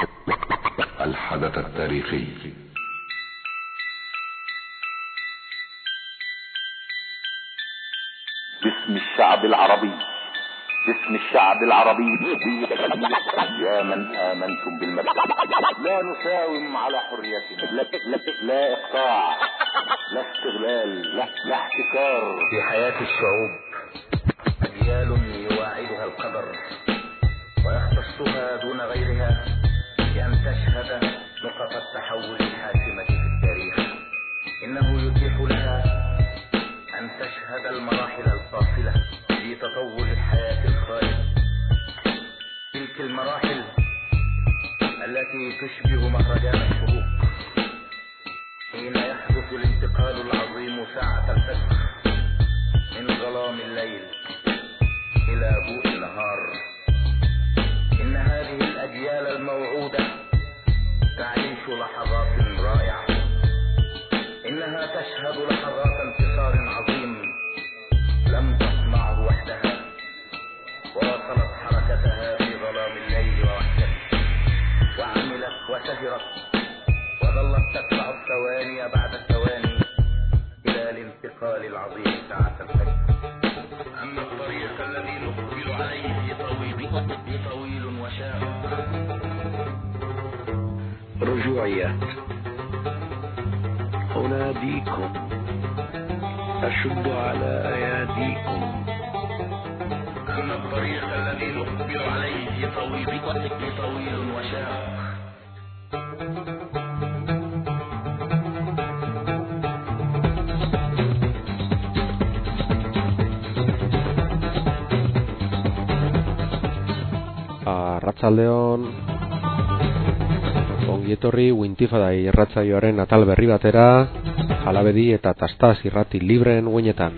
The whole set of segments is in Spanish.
الحدث التاريخي. باسم الشعب العربي، باسم الشعب العربي، يا من آمنتم بالمبدأ، لا نساوم على حريتنا، لا إقطاع، لا استغلال، لا احتكار. في حياة الشعوب أجيال يواعدها القدر ويختصها دون غيرها بأن تشهد نقط التحول الحاسمة في التاريخ. إنه يتيح لها أن تشهد المراحل الفاصلة في تطور الحياة الخالد، تلك المراحل التي تشبه مهرجان الشروق حين يحدث الانتقال العظيم ساعة الفجر من ظلام الليل إلى ضوء النهار. إن هذه الأجيال الموعودة تعيش لحظات رائعة، إنها تشهد لحظات انتصار عظيم لم تصنعه وحدها، واصلت حركتها في ظلام الليل ووحدته، وعملت وسهرت وظلت تتبع الثواني بعد الثواني إلى الانتقال العظيم ساعة الفجر. أما الطريق الذي نقبل عليه طويل وشاق. رجوعيات. أناديكم، أشد على أياديكم. أما الطريق الذي نقبل عليه طويل وشاق. Arratsaldeon, ongietorri Wintifadai irratsaioaren atal berri batera, Alabedi eta Tastaz irrati libreen guinetan.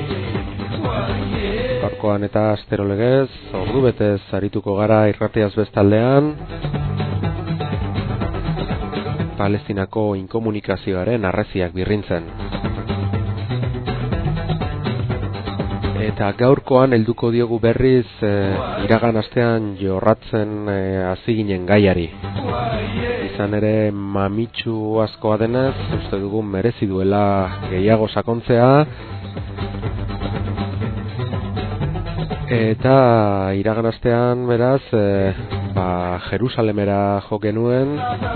Gaurkoan eta astero legez, ordu betez arituko gara irratiaz bestaldean, Palestinako inkomunikazioaren arreziak birrintzen. Eta gaurkoan helduko diogu berriz iragan astean jorratzen hasi ginen gaiari. Izan ere mamitsu askoa denez, uste dugu merezi duela gehiago sakontzea. Eta iragan astean beraz, Jerusalemera jo genuen.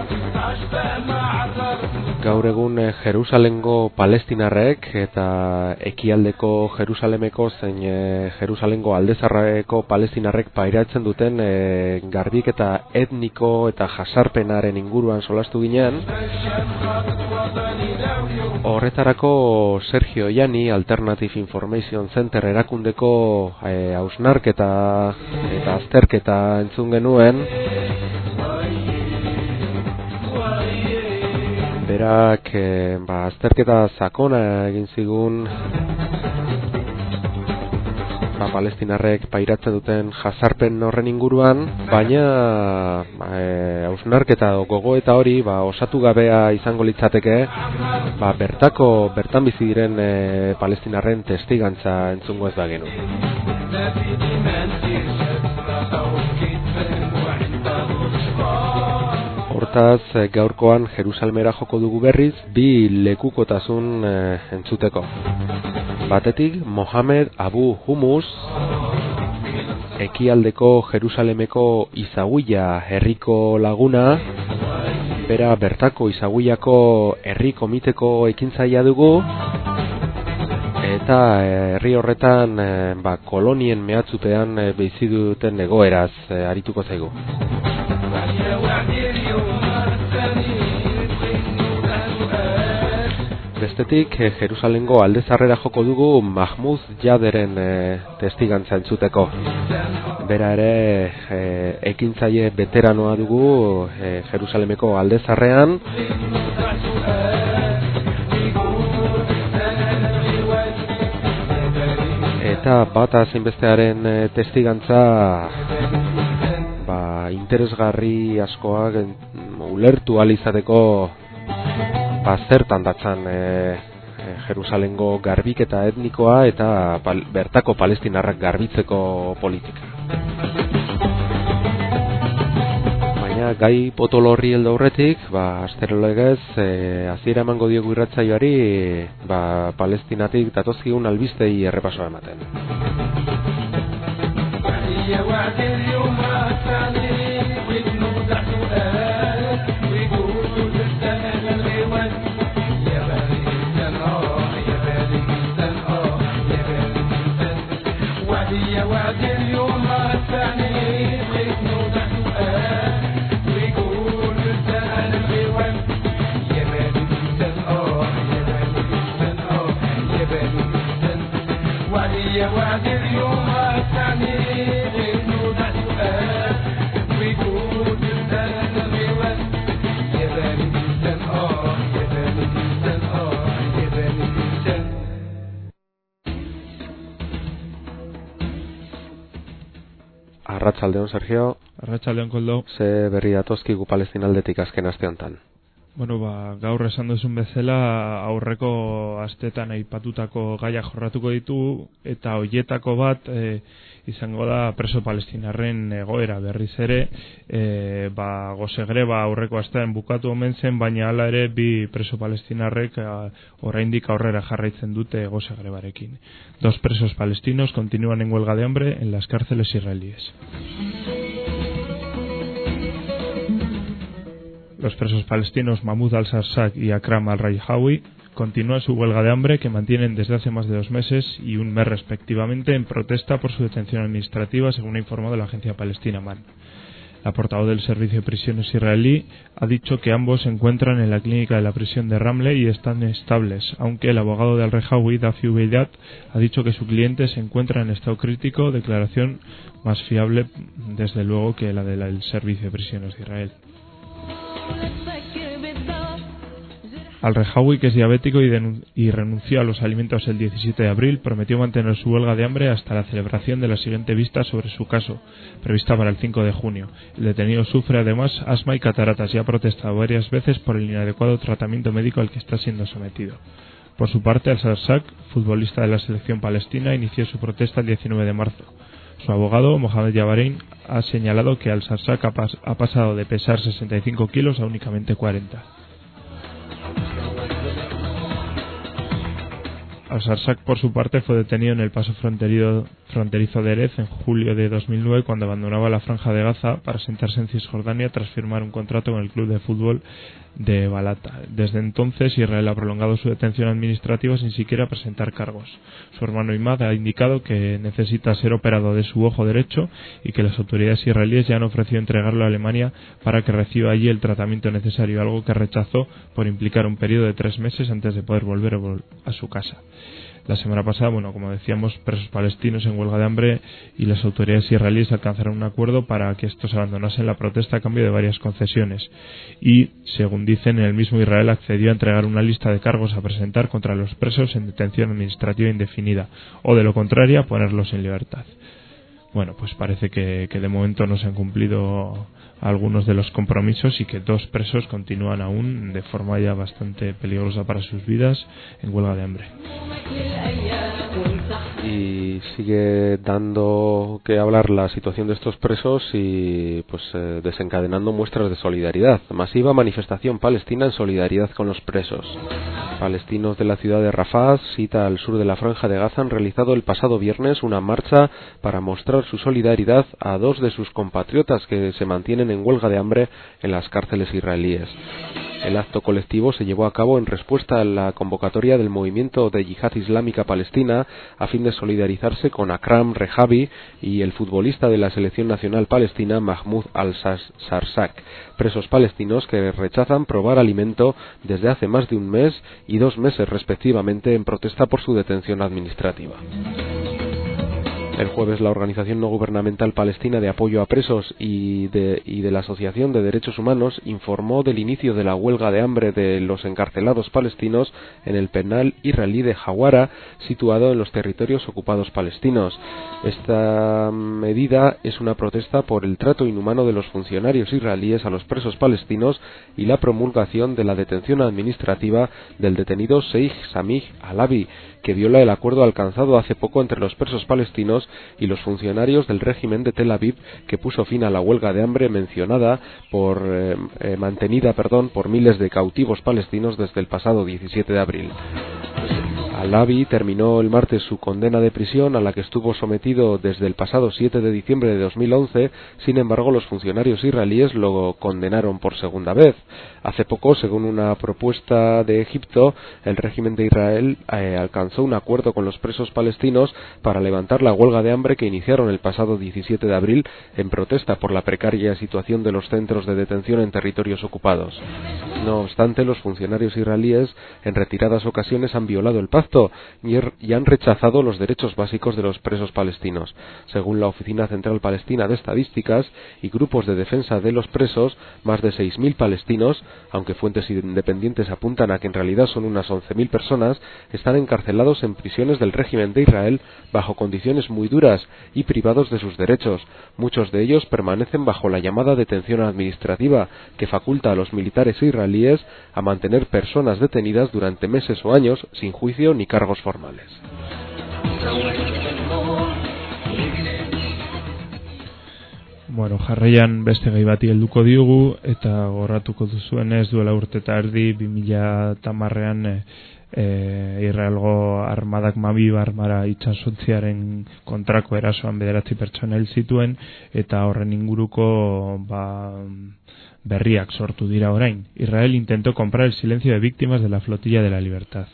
Gaur egun Jerusalengo palestinarrek eta ekialdeko Jerusalemeko zein Jerusalengo aldezarreko palestinarrek pairatzen duten garbiketa etniko eta jasarpenaren inguruan solastu ginen. Horretarako Sergio Iani Alternative Information Center erakundeko hausnarketa eta azterketa entzun genuen. Berak azterketa sakona egin zigun palestinarrek pairatzen duten jasarpen horren inguruan, baina hausnarketa gogoeta hori osatu gabea izango litzateke bertan bizi diren palestinarren testigantza entzungo ez bagenu. Hortaz, gaurkoan Jerusalemera joko dugu berriz, bi lekukotasun entzuteko. Batetik, Mohamed Abu Humus, ekialdeko Jerusalemeko Izaguia herriko laguna, bera bertako Izaguiako herri komiteko ekintzailea dugu, eta herri horretan kolonien mehatzupean bizi duten egoeraz arituko zaigu. Bestetik, Jerusalengo aldezarrera joko dugu Mahmoud Jaderen testigantza entzuteko. Bera ere ekintzaile veteranoa dugu Jerusalemeko aldezarrean. Eta bata zein testigantza interesgarri askoak ulertu ahal izateko zertan datzan Jerusalengo garbiketa etnikoa eta bertako palestinarrak garbitzeko politika. Baina gai potolo horri heldu aurretik, astero legez hasiera emango diogu irratsaioari, Palestinatik datozkigun albistei errepasoa ematen. Arratsaldeon, Sergio. Arratsaldeon, Koldo. Ze berri datozkigu Palestinaldetik azken aste honetan? Bueno, gaur esan duzun bezala aurreko astetan aipatutako gaia jorratuko ditu, eta hoietako bat izango da preso palestinarren egoera. Berriz ere, gose greba aurreko astean bukatu omen zen, baina hala ere bi preso palestinarrek oraindik aurrera jarraitzen dute gose grebarekin. 2 presos palestinos continúan en huelga de hambre en las cárceles israelíes. Los presos palestinos Mahmoud al-Sarsak y Akram al-Rayhawi continúan su huelga de hambre, que mantienen desde hace más de 2 meses y 1 mes respectivamente, en protesta por su detención administrativa, según ha informado la agencia palestina MAN. La portavoz del Servicio de Prisiones israelí ha dicho que ambos se encuentran en la clínica de la prisión de Ramle y están estables, aunque el abogado de al-Rayhawi, Dafi Beidat, ha dicho que su cliente se encuentra en estado crítico, declaración más fiable, desde luego, que la del Servicio de Prisiones de Israel. Al-Rayhawi, que es diabético y renunció a los alimentos el 17 de abril, prometió mantener su huelga de hambre hasta la celebración de la siguiente vista sobre su caso, prevista para el 5 de junio. El detenido sufre además asma y cataratas y ha protestado varias veces por el inadecuado tratamiento médico al que está siendo sometido. Por su parte, al-Sarsak, futbolista de la selección palestina, inició su protesta el 19 de marzo. Su abogado, Mohamed Yabarein, ha señalado que al-Sarsak ha pasado de pesar 65 kilos a únicamente 40. Al-Sarsak, por su parte, fue detenido en el paso fronterizo de Erez en julio de 2009, cuando abandonaba la franja de Gaza para sentarse en Cisjordania tras firmar un contrato con el club de fútbol de Balata. Desde entonces, Israel ha prolongado su detención administrativa sin siquiera presentar cargos. Su hermano Imad ha indicado que necesita ser operado de su ojo derecho y que las autoridades israelíes ya han ofrecido entregarlo a Alemania para que reciba allí el tratamiento necesario, algo que rechazó por implicar un periodo de 3 meses antes de poder volver a su casa. La semana pasada, como decíamos, presos palestinos en huelga de hambre y las autoridades israelíes alcanzaron un acuerdo para que estos abandonasen la protesta a cambio de varias concesiones. Y, según dicen, el mismo Israel accedió a entregar una lista de cargos a presentar contra los presos en detención administrativa indefinida, o de lo contrario, a ponerlos en libertad. Bueno, pues parece que de momento no se han cumplido algunos de los compromisos y que 2 presos continúan aún de forma ya bastante peligrosa para sus vidas en huelga de hambre. Y sigue dando que hablar la situación de estos presos y desencadenando muestras de solidaridad. Masiva manifestación palestina en solidaridad con los presos. Palestinos de la ciudad de Rafah, cita al sur de la franja de Gaza, han realizado el pasado viernes una marcha para mostrar su solidaridad a 2 de sus compatriotas que se mantienen en huelga de hambre en las cárceles israelíes. El acto colectivo se llevó a cabo en respuesta a la convocatoria del movimiento de Yihad Islámica Palestina a fin de solidarizarse con Akram Rehavi y el futbolista de la selección nacional palestina Mahmoud al-Sarsak, presos palestinos que rechazan probar alimento desde hace más de 1 mes y 2 meses respectivamente en protesta por su detención administrativa. El jueves, la organización no gubernamental palestina de apoyo a presos y de la Asociación de Derechos Humanos informó del inicio de la huelga de hambre de los encarcelados palestinos en el penal israelí de Hawara, situado en los territorios ocupados palestinos. Esta medida es una protesta por el trato inhumano de los funcionarios israelíes a los presos palestinos y la promulgación de la detención administrativa del detenido Sheikh Samih Alavi, que viola el acuerdo alcanzado hace poco entre los presos palestinos y los funcionarios del régimen de Tel Aviv, que puso fin a la huelga de hambre mantenida por miles de cautivos palestinos desde el pasado 17 de abril. Al-Labi terminó el martes su condena de prisión, a la que estuvo sometido desde el pasado 7 de diciembre de 2011. Sin embargo, los funcionarios israelíes lo condenaron por segunda vez. Hace poco, según una propuesta de Egipto, el régimen de Israel alcanzó un acuerdo con los presos palestinos para levantar la huelga de hambre que iniciaron el pasado 17 de abril en protesta por la precaria situación de los centros de detención en territorios ocupados. No obstante, los funcionarios israelíes en retiradas ocasiones han violado el pacto y han rechazado los derechos básicos de los presos palestinos. Según la Oficina Central Palestina de Estadísticas y grupos de defensa de los presos, más de 6.000 palestinos, aunque fuentes independientes apuntan a que en realidad son unas 11.000 personas, están encarcelados en prisiones del régimen de Israel bajo condiciones muy duras y privados de sus derechos. Muchos de ellos permanecen bajo la llamada detención administrativa, que faculta a los militares israelíes a mantener personas detenidas durante meses o años sin juicio ni cargos formales. Bueno, jarraian beste gai bati helduko diogu, eta gorratuko duzuenez duela urte eta erdi 2010ean Israelgo armadak Mabi Marmara itsasontziaren kontrako erasoan 9 pertsona hil zituen, eta horren inguruko berriak sortu dira orain. Israel intentó comprar el silencio de víctimas de la flotilla de la libertad.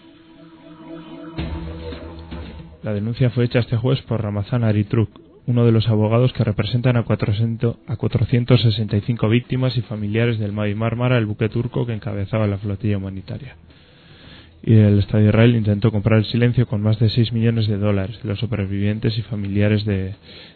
La denuncia fue hecha este jueves por Ramazan Aritruk, uno de los abogados que representan a 465 víctimas y familiares del Mavi Marmara, el buque turco que encabezaba la flotilla humanitaria. Y el Estado de Israel intentó comprar el silencio con más de $6 millones de los supervivientes y familiares de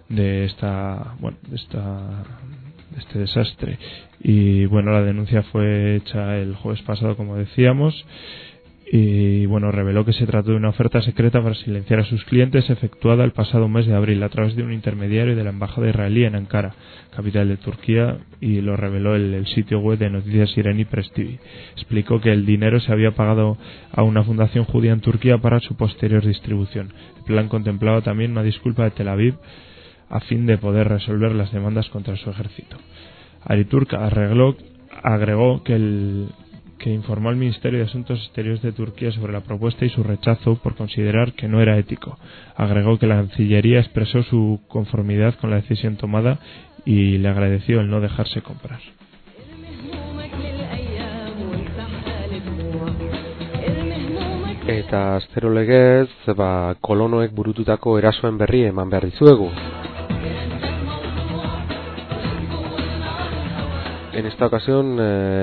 este desastre. Y bueno, la denuncia fue hecha el jueves pasado, como decíamos, y bueno, reveló que se trató de una oferta secreta para silenciar a sus clientes efectuada el pasado mes de abril a través de un intermediario de la embajada israelí en Ankara, capital de Turquía, y lo reveló el sitio web de noticias iraní Press TV. Explicó que el dinero se había pagado a una fundación judía en Turquía para su posterior distribución. El plan contemplaba también una disculpa de Tel Aviv a fin de poder resolver las demandas contra su ejército. Ariturk agregó que informó al Ministerio de Asuntos Exteriores de Turquía sobre la propuesta y su rechazo por considerar que no era ético. Agregó que la Cancillería expresó su conformidad con la decisión tomada y le agradeció el no dejarse comprar. Eta astero legez, kolonoek burututako erasoen berri eman behar dizuegu. En esta ocasión,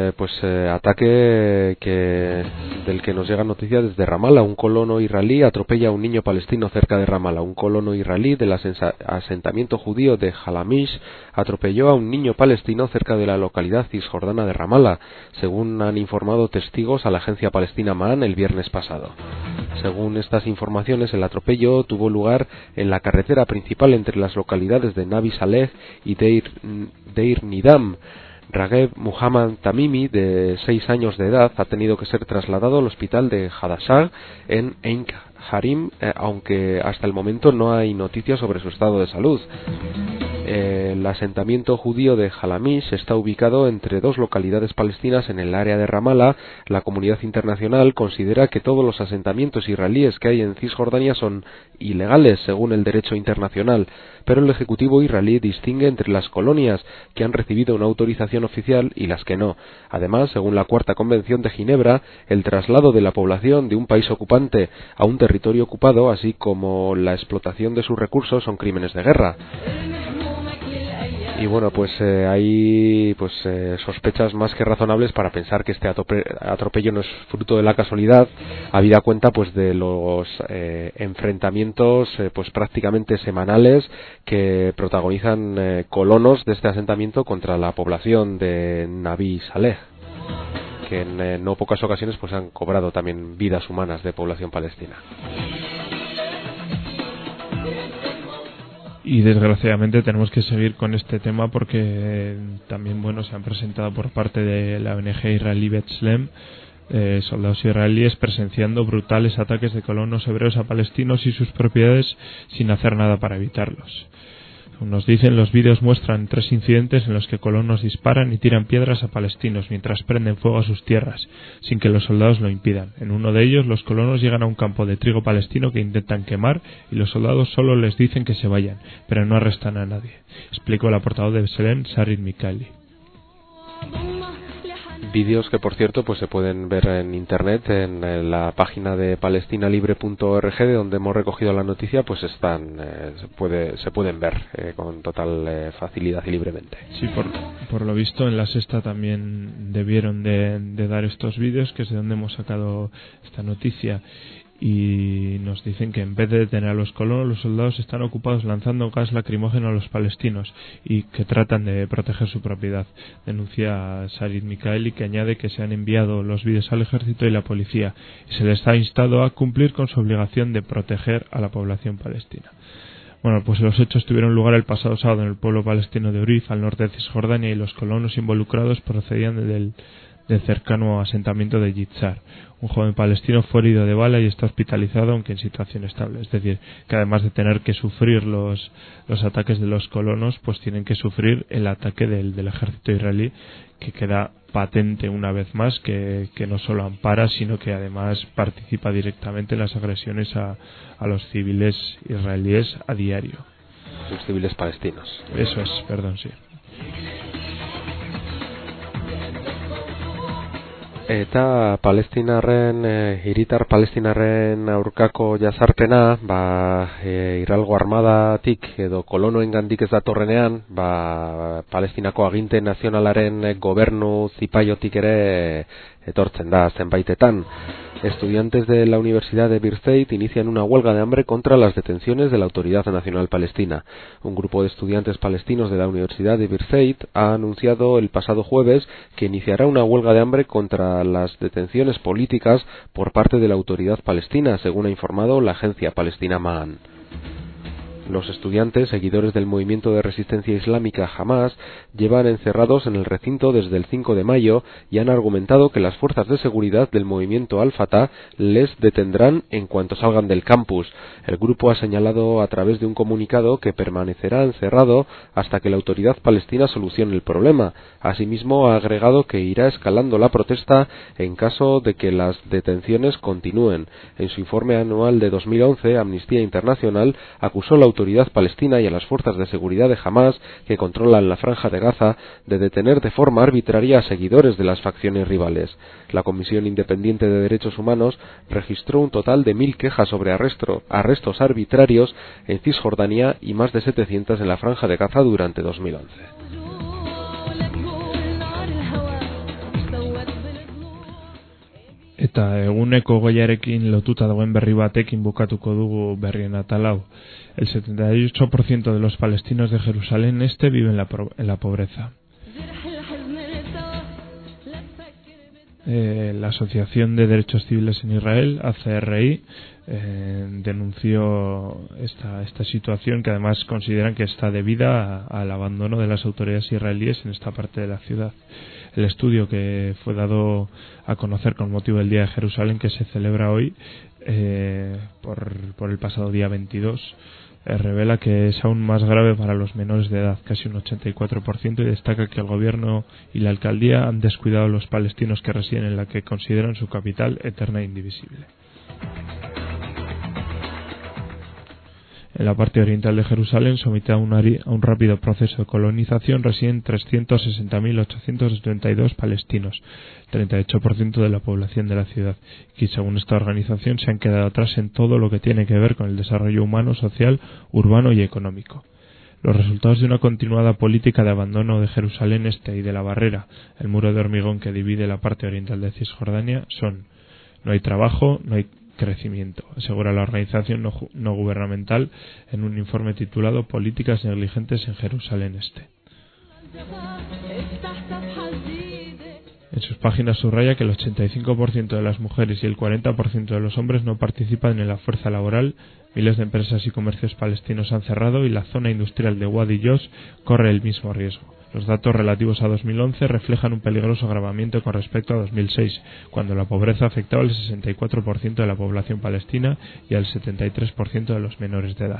ataque del que nos llegan noticias desde Ramallah. Un colono israelí atropella a un niño palestino cerca de Ramallah. Un colono israelí del asentamiento judío de Jalamish atropelló a un niño palestino cerca de la localidad cisjordana de Ramallah, según han informado testigos a la agencia palestina Ma'an el viernes pasado. Según estas informaciones, el atropello tuvo lugar en la carretera principal entre las localidades de Nabi Saleh y Deir Nidam. Ragheb Muhammad Tamimi, de 6 años de edad, ha tenido que ser trasladado al hospital de Hadassah en Ein Harim, aunque hasta el momento no hay noticias sobre su estado de salud. El asentamiento judío de Jalamish está ubicado entre dos localidades palestinas en el área de Ramallah. La comunidad internacional considera que todos los asentamientos israelíes que hay en Cisjordania son ilegales según el derecho internacional, pero el Ejecutivo israelí distingue entre las colonias que han recibido una autorización oficial y las que no. Además, según la Cuarta Convención de Ginebra, el traslado de la población de un país ocupante a un territorio ocupado, así como la explotación de sus recursos, son crímenes de guerra. Y bueno, hay sospechas más que razonables para pensar que este atropello no es fruto de la casualidad, habida cuenta de los enfrentamientos prácticamente semanales que protagonizan colonos de este asentamiento contra la población de Nabi Saleh, que en no pocas ocasiones han cobrado también vidas humanas de población palestina. Y desgraciadamente tenemos que seguir con este tema porque también se han presentado por parte de la ONG israelí B'Tselem soldados israelíes presenciando brutales ataques de colonos hebreos a palestinos y sus propiedades sin hacer nada para evitarlos. Nos dicen, los vídeos muestran 3 incidentes en los que colonos disparan y tiran piedras a palestinos mientras prenden fuego a sus tierras, sin que los soldados lo impidan. En uno de ellos, los colonos llegan a un campo de trigo palestino que intentan quemar y los soldados solo les dicen que se vayan, pero no arrestan a nadie, explicó la portavoz de B'Tselem, Sarit Mikaeli. Vídeos que, por cierto, pues se pueden ver en internet, en la página de palestinalibre.org, de donde hemos recogido la noticia, pues están, se pueden ver con total facilidad y libremente. Sí, por lo visto en La Sexta también debieron de dar estos vídeos, que es de donde hemos sacado esta noticia. Y nos dicen que en vez de detener a los colonos, los soldados están ocupados lanzando gas lacrimógeno a los palestinos y que tratan de proteger su propiedad. Denuncia Sarit Mikaeli, que añade que se han enviado los vídeos al ejército y la policía y se les ha instado a cumplir con su obligación de proteger a la población palestina. Bueno, pues los hechos tuvieron lugar el pasado sábado en el pueblo palestino de Urif, al norte de Cisjordania, y los colonos involucrados procedían del cercano asentamiento de Yitzhar. Un joven palestino fue herido de bala y está hospitalizado, aunque en situación estable. Es decir, que además de tener que sufrir los ataques de los colonos, pues tienen que sufrir el ataque del ejército israelí, que queda patente una vez más que no solo ampara, sino que además participa directamente en las agresiones a los civiles israelíes a diario. Los civiles palestinos. Eso es, perdón, sí. Eta hiritar palestinarren aurkako jazarpena, Israelgo armadatik edo kolonoengandik ez datorrenean, Palestinako aginte nazionalaren gobernu zipaiotik ere etortzen da zenbaitetan. Estudiantes de la Universidad de Birzeit inician una huelga de hambre contra las detenciones de la Autoridad Nacional Palestina. Un grupo de estudiantes palestinos de la Universidad de Birzeit ha anunciado el pasado jueves que iniciará una huelga de hambre contra las detenciones políticas por parte de la Autoridad Palestina, según ha informado la agencia palestina Ma'an. Los estudiantes, seguidores del movimiento de resistencia islámica Hamas, llevan encerrados en el recinto desde el 5 de mayo y han argumentado que las fuerzas de seguridad del movimiento Al-Fatah les detendrán en cuanto salgan del campus. El grupo ha señalado a través de un comunicado que permanecerá encerrado hasta que la autoridad palestina solucione el problema. Asimismo, ha agregado que irá escalando la protesta en caso de que las detenciones continúen. En su informe anual de 2011, Amnistía Internacional acusó a la autoridad palestina y a las fuerzas de seguridad de Hamas, que controlan la franja de Gaza, de detener de forma arbitraria a seguidores de las facciones rivales. La Comisión Independiente de Derechos Humanos registró un total de 1.000 quejas sobre arrestos arbitrarios en Cisjordania y más de 700 en la franja de Gaza durante 2011. Eta eguneko goiarekin lotuta dagoen berri batekin bukatuko dugu berrien atal hau. El 78% de los palestinos de Jerusalén Este viven en la pobreza. La Asociación de Derechos Civiles en Israel, ACRI, denunció esta situación, que además consideran que está debida al abandono de las autoridades israelíes en esta parte de la ciudad. El estudio, que fue dado a conocer con motivo del Día de Jerusalén, que se celebra hoy por el pasado día 22, revela que es aún más grave para los menores de edad, casi un 84%, y destaca que el gobierno y la alcaldía han descuidado a los palestinos que residen en la que consideran su capital eterna e indivisible. En la parte oriental de Jerusalén, sometida a un rápido proceso de colonización, residen 360.872 palestinos, 38% de la población de la ciudad, que según esta organización se han quedado atrás en todo lo que tiene que ver con el desarrollo humano, social, urbano y económico. Los resultados de una continuada política de abandono de Jerusalén Este y de la barrera, el muro de hormigón que divide la parte oriental de Cisjordania, son: no hay trabajo, no hay crecimiento, asegura la organización no gubernamental en un informe titulado Políticas negligentes en Jerusalén Este. En sus páginas subraya que el 85% de las mujeres y el 40% de los hombres no participan en la fuerza laboral, miles de empresas y comercios palestinos han cerrado y la zona industrial de Wadi Yos corre el mismo riesgo. Los datos relativos a 2011 reflejan un peligroso agravamiento con respecto a 2006, cuando la pobreza afectaba al 64% de la población palestina y al 73% de los menores de edad.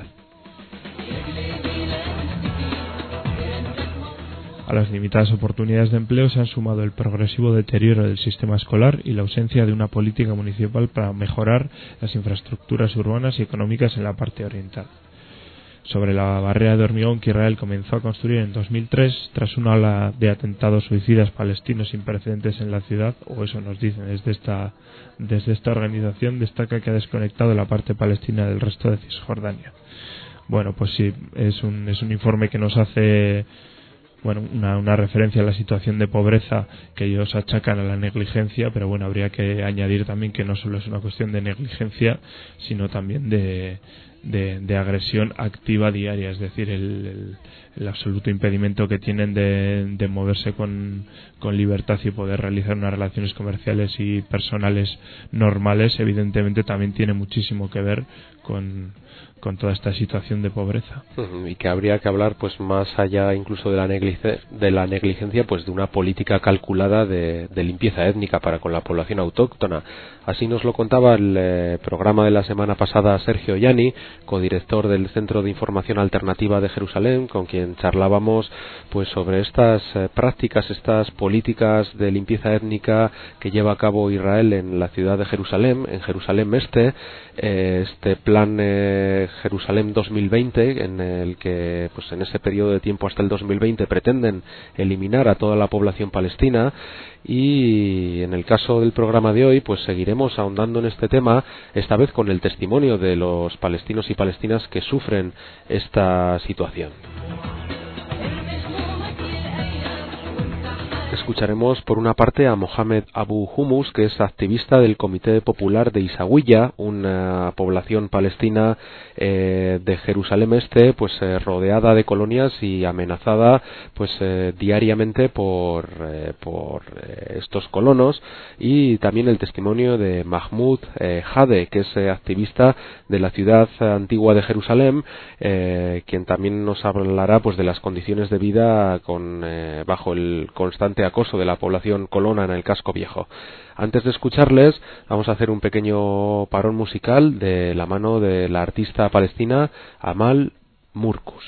A las limitadas oportunidades de empleo se han sumado el progresivo deterioro del sistema escolar y la ausencia de una política municipal para mejorar las infraestructuras urbanas y económicas en la parte oriental. Sobre la barrera de hormigón que Israel comenzó a construir en 2003, tras una ola de atentados suicidas palestinos sin precedentes en la ciudad, o eso nos dicen desde esta organización, destaca que ha desconectado la parte palestina del resto de Cisjordania. Bueno, pues sí, es un informe que nos hace una referencia a la situación de pobreza que ellos achacan a la negligencia, pero bueno, habría que añadir también que no solo es una cuestión de negligencia, sino también de agresión activa diaria, es decir, el absoluto impedimento que tienen de moverse con libertad y poder realizar unas relaciones comerciales y personales normales, evidentemente también tiene muchísimo que ver con toda esta situación de pobreza. Y que habría que hablar, pues más allá incluso de la negligencia, pues de una política calculada de limpieza étnica para con la población autóctona. Así nos lo contaba el programa de la semana pasada Sergio Yani, codirector del Centro de Información Alternativa de Jerusalén, con quien charlábamos pues sobre estas prácticas, estas políticas de limpieza étnica que lleva a cabo Israel en la ciudad de Jerusalén, en Jerusalén Este, este plan Jerusalén 2020, en el que pues en ese periodo de tiempo hasta el 2020 pretenden eliminar a toda la población palestina. Y en el caso del programa de hoy pues seguiremos ahondando en este tema, esta vez con el testimonio de los palestinos y palestinas que sufren esta situación. Escucharemos por una parte a Mohamed Abu Humus, que es activista del Comité Popular de Isawiya, una población palestina de Jerusalén Este, pues rodeada de colonias y amenazada pues diariamente por estos colonos, y también el testimonio de Mahmoud Hade, que es activista de la ciudad antigua de Jerusalén, quien también nos hablará pues de las condiciones de vida bajo el constante acoso de la población colona en el casco viejo. Antes de escucharles, vamos a hacer un pequeño parón musical de la mano de la artista palestina Amal Murkus.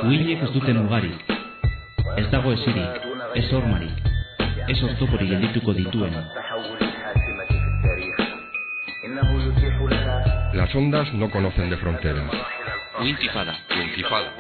Uhinek ez duten mugarik. Ez dago esirik, ez hormarik, ez oztoporik geldituko dituen. Las ondas no conocen de fronteras. Uintifada. Uintifada.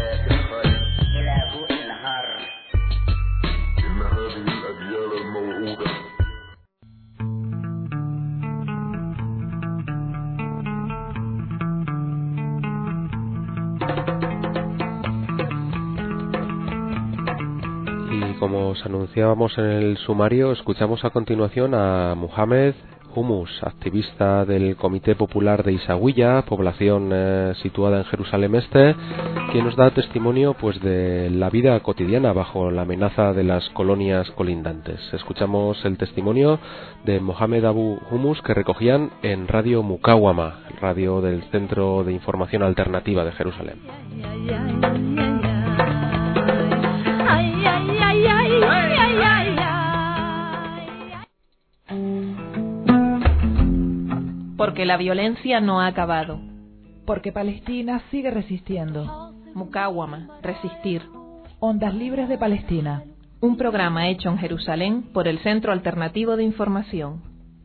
Y como os anunciábamos en el sumario, escuchamos a continuación a Mohamed Humus, activista del Comité Popular de Isawiya, población situada en Jerusalén Este, quien nos da testimonio pues de la vida cotidiana bajo la amenaza de las colonias colindantes. Escuchamos el testimonio de Mohamed Abu Humus que recogían en Radio Mukawama, radio del Centro de Información Alternativa de Jerusalén. Porque la violencia no ha acabado. Porque Palestina sigue resistiendo. Mukawama, resistir. Ondas Libres de Palestina. Un programa hecho en Jerusalén por el Centro Alternativo de Información.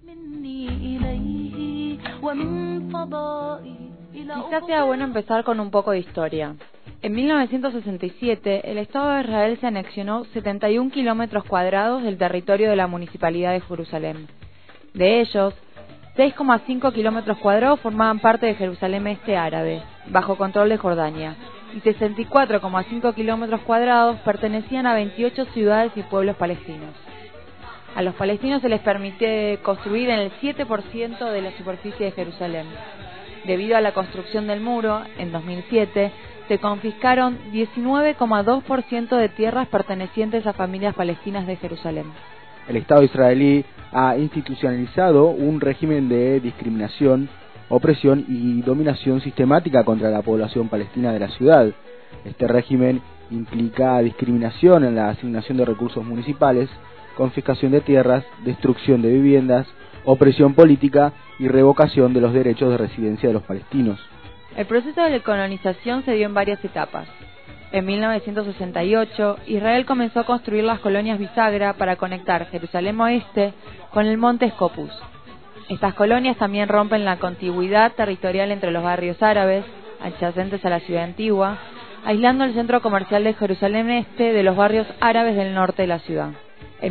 Quizás sea bueno empezar con un poco de historia. En 1967, el Estado de Israel se anexionó 71 kilómetros cuadrados del territorio de la Municipalidad de Jerusalén. De ellos, 6,5 kilómetros cuadrados formaban parte de Jerusalén Este árabe, bajo control de Jordania, y 64,5 kilómetros cuadrados pertenecían a 28 ciudades y pueblos palestinos. A los palestinos se les permite construir en el 7% de la superficie de Jerusalén. Debido a la construcción del muro, en 2007, se confiscaron 19,2% de tierras pertenecientes a familias palestinas de Jerusalén. El Estado israelí ha institucionalizado un régimen de discriminación, opresión y dominación sistemática contra la población palestina de la ciudad. Este régimen implica discriminación en la asignación de recursos municipales, confiscación de tierras, destrucción de viviendas, opresión política y revocación de los derechos de residencia de los palestinos. El proceso de colonización se dio en varias etapas. En 1968, Israel comenzó a construir las colonias bisagra para conectar Jerusalén Oeste con el monte Scopus. Estas colonias también rompen la contigüidad territorial entre los barrios árabes, adyacentes a la ciudad antigua, aislando el centro comercial de Jerusalén Este de los barrios árabes del norte de la ciudad. En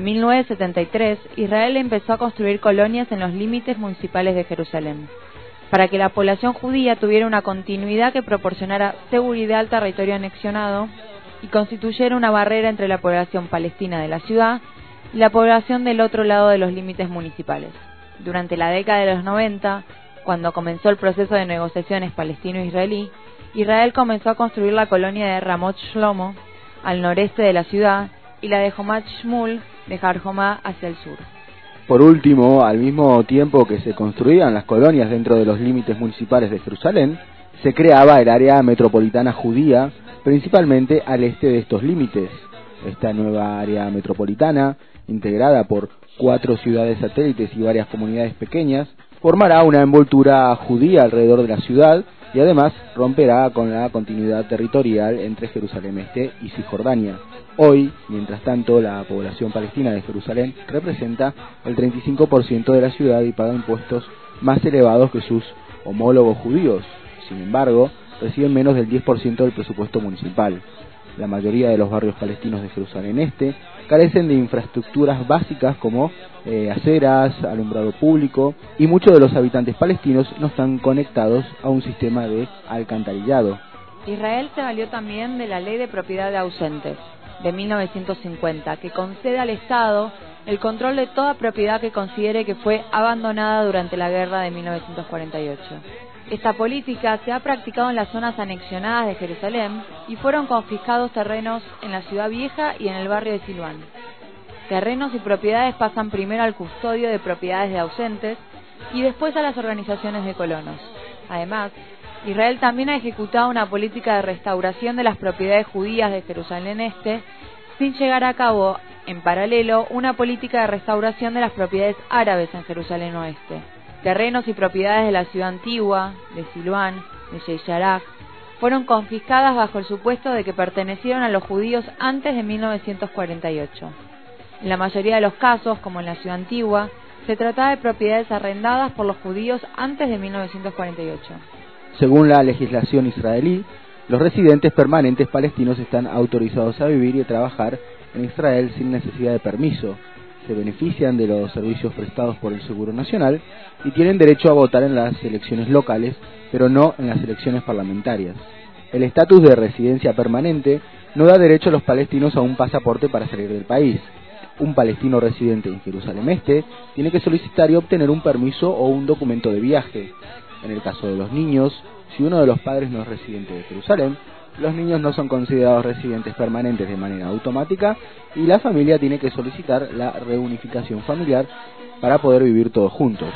1973, Israel empezó a construir colonias en los límites municipales de Jerusalén, para que la población judía tuviera una continuidad que proporcionara seguridad al territorio anexionado y constituyera una barrera entre la población palestina de la ciudad y la población del otro lado de los límites municipales. Durante la década de los 90, cuando comenzó el proceso de negociaciones palestino-israelí, Israel comenzó a construir la colonia de Ramot Shlomo al noreste de la ciudad y la de Homat Shmul de Har Homa hacia el sur. Por último, al mismo tiempo que se construían las colonias dentro de los límites municipales de Jerusalén, se creaba el área metropolitana judía, principalmente al este de estos límites. Esta nueva área metropolitana, integrada por 4 ciudades satélites y varias comunidades pequeñas, formará una envoltura judía alrededor de la ciudad y además romperá con la continuidad territorial entre Jerusalén Este y Cisjordania. Hoy, mientras tanto, la población palestina de Jerusalén representa el 35% de la ciudad y paga impuestos más elevados que sus homólogos judíos. Sin embargo, reciben menos del 10% del presupuesto municipal. La mayoría de los barrios palestinos de Jerusalén Este carecen de infraestructuras básicas como aceras, alumbrado público, y muchos de los habitantes palestinos no están conectados a un sistema de alcantarillado. Israel se valió también de la Ley de Propiedad de Ausentes, de 1950, que concede al Estado el control de toda propiedad que considere que fue abandonada durante la guerra de 1948. Esta política se ha practicado en las zonas anexionadas de Jerusalén y fueron confiscados terrenos en la Ciudad Vieja y en el barrio de Silván. Terrenos y propiedades pasan primero al custodio de propiedades de ausentes y después a las organizaciones de colonos. Además, Israel también ha ejecutado una política de restauración de las propiedades judías de Jerusalén Este, sin llegar a cabo, en paralelo, una política de restauración de las propiedades árabes en Jerusalén Oeste. Terrenos y propiedades de la ciudad antigua, de Silván, de Yeyaraj, fueron confiscadas bajo el supuesto de que pertenecieron a los judíos antes de 1948. En la mayoría de los casos, como en la Ciudad Antigua, se trataba de propiedades arrendadas por los judíos antes de 1948. Según la legislación israelí, los residentes permanentes palestinos están autorizados a vivir y a trabajar en Israel sin necesidad de permiso, se benefician de los servicios prestados por el Seguro Nacional y tienen derecho a votar en las elecciones locales, pero no en las elecciones parlamentarias. El estatus de residencia permanente no da derecho a los palestinos a un pasaporte para salir del país. Un palestino residente en Jerusalén Este tiene que solicitar y obtener un permiso o un documento de viaje. En el caso de los niños, si uno de los padres no es residente de Jerusalén, los niños no son considerados residentes permanentes de manera automática y la familia tiene que solicitar la reunificación familiar para poder vivir todos juntos.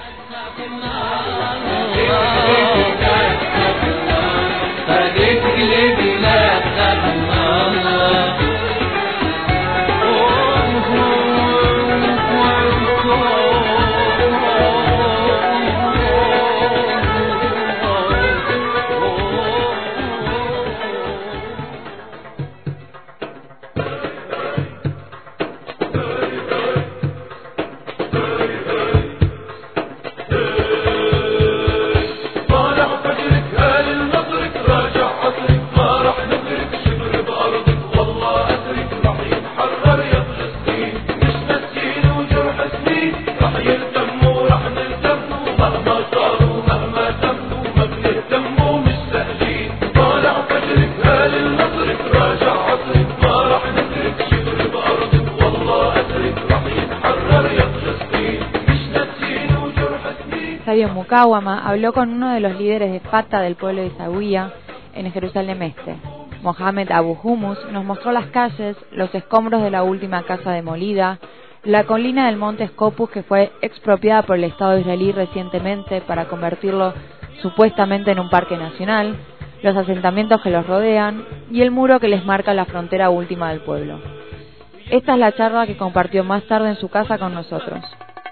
Sabio Mukawama habló con uno de los líderes de Fatah del pueblo de Isawiya en Jerusalén Este. Mohamed Abu Humus nos mostró las calles, los escombros de la última casa demolida, la colina del monte Scopus que fue expropiada por el Estado israelí recientemente para convertirlo supuestamente en un parque nacional, los asentamientos que los rodean y el muro que les marca la frontera última del pueblo. Esta es la charla que compartió más tarde en su casa con nosotros.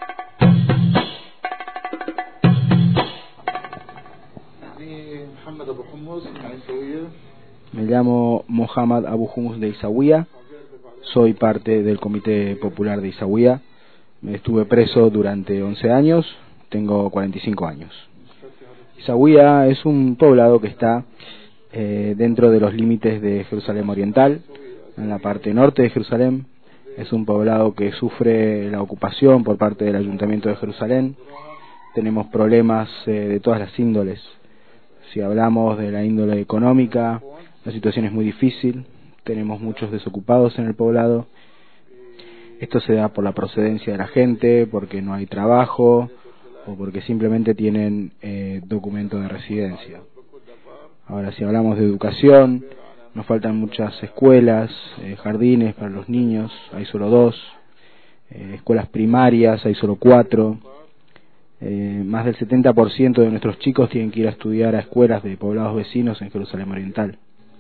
Me llamo Mohamed Abu Humus de Isawiya, soy parte del Comité Popular de Isawiya, estuve preso durante 11 años, tengo 45 años. Isawiya es un poblado que está dentro de los límites de Jerusalén Oriental, en la parte norte de Jerusalén. Es un poblado que sufre la ocupación por parte del Ayuntamiento de Jerusalén. Tenemos problemas de todas las índoles. Si hablamos de la índole económica, la situación es muy difícil, tenemos muchos desocupados en el poblado. Esto se da por la procedencia de la gente, porque no hay trabajo o porque simplemente tienen documento de residencia. Ahora, si hablamos de educación, nos faltan muchas escuelas, jardines para los niños, hay solo 2, escuelas primarias, hay solo 4. Más del 70% de nuestros chicos tienen que ir a estudiar a escuelas de poblados vecinos en Jerusalén Oriental.